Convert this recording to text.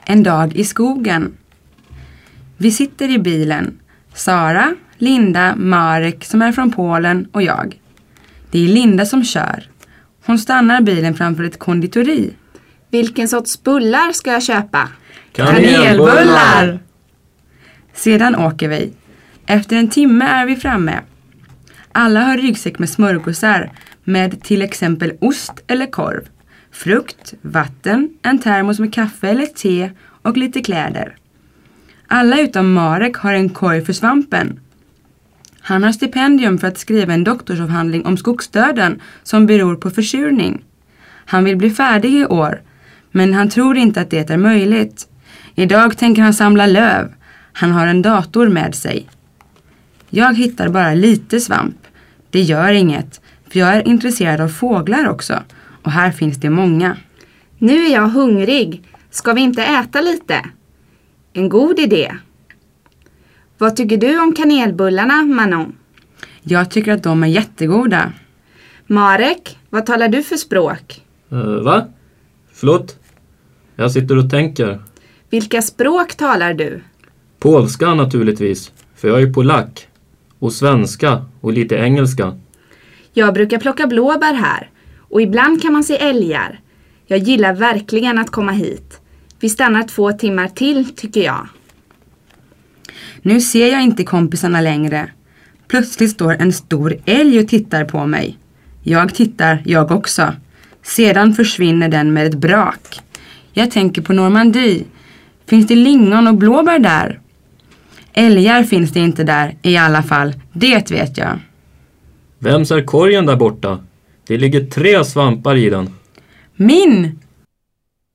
En dag i skogen. Vi sitter i bilen. Sara, Linda, Marek som är från Polen och jag. Det är Linda som kör. Hon stannar bilen framför ett konditori. Vilken sorts bullar ska jag köpa? Kanelbullar! Sedan åker vi. Efter en timme är vi framme. Alla har ryggsäck med smörgåsar med till exempel ost eller korv, frukt, vatten, en termos med kaffe eller te och lite kläder. Alla utom Marek har en korg för svampen. Han har stipendium för att skriva en doktorsavhandling om skogsdöden som beror på försurning. Han vill bli färdig i år, men han tror inte att det är möjligt. Idag tänker han samla löv. Han har en dator med sig. Jag hittar bara lite svamp. Det gör inget, för jag är intresserad av fåglar också. Och här finns det många. Nu är jag hungrig. Ska vi inte äta lite? En god idé. Vad tycker du om kanelbullarna, Manon? Jag tycker att de är jättegoda. Marek, vad talar du för språk? Va? Förlåt? Jag sitter och tänker. Vilka språk talar du? Polska naturligtvis, för jag är polack. Och svenska och lite engelska. Jag brukar plocka blåbär här. Och ibland kan man se älgar. Jag gillar verkligen att komma hit. Vi stannar 2 timmar till, tycker jag. Nu ser jag inte kompisarna längre. Plötsligt står en stor älg och tittar på mig. Jag tittar, jag också. Sedan försvinner den med ett brak. Jag tänker på Normandie. Finns det lingon och blåbär där? Älgar finns det inte där i alla fall. Det vet jag. Vems är korgen där borta? Det ligger 3 svampar i den. Min!